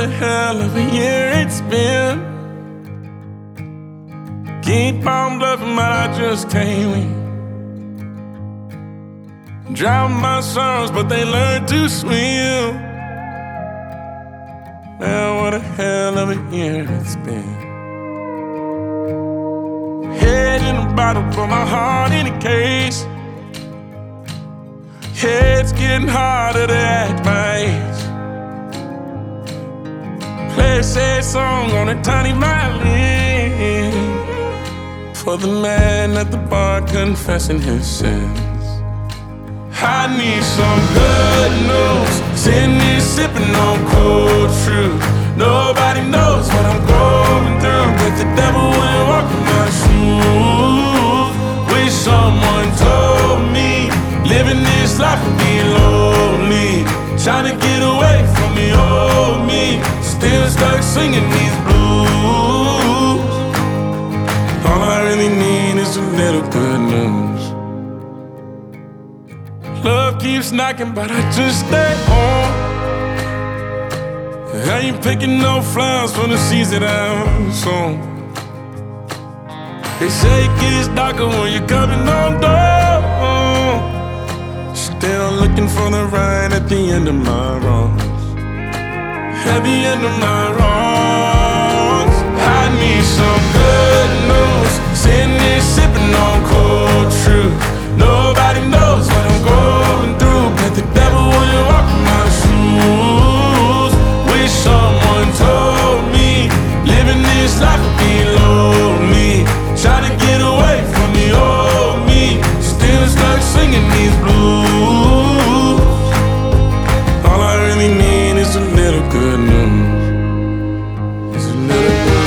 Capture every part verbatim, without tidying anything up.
a hell of a year it's been. Keep on bluffing, but I just can't win. Drown my sorrows, but they learn to swim. Man, what a hell of a year it's been. Head in a bottle, put my heart in a case. Head's getting harder to act my age. Play a sad song on a tiny violin for the man at the bar confessing his sins. I need some good news. Sitting here sipping on cold truth. Nobody knows what I'm going through, but the devil wouldn't walk in my shoes. Wish someone told me living this life would be lonely. Trying to get away from the old me, still stuck singing these blues. All I really need is a little good news. Love keeps knocking, but I just stay home. I ain't picking no flowers from the seeds that I'm sown. They say it gets darker when you're coming on door. Still looking for the right at the end of my wrongs. At the end of my wrongs, I need some good news. Sitting here sipping on cold truth. Nobody knows what I'm going through, but the devil wouldn't walk in my shoes. Wish someone told me living this life would be lonely. Trying to get away from the old me, still stuck singing these blues. All I really need is a little good news. Is a little good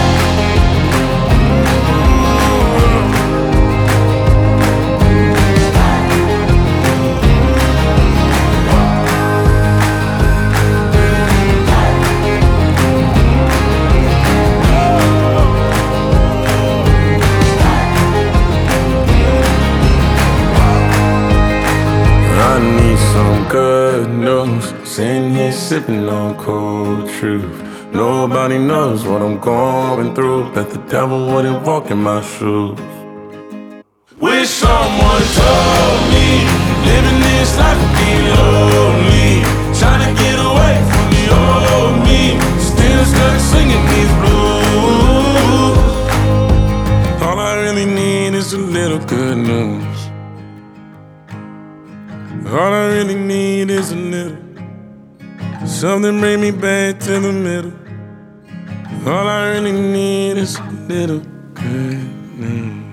I need some good news. Sitting here sipping on cold truth. Nobody knows what I'm going through, but the devil wouldn't walk in my shoes. Wish someone told me living this life would be lonely. Trying to get away from the old me, still stuck singing these blues. All I really need is a little good news. All I really need is a little, something bring me back to the middle. All I really need is a little good news.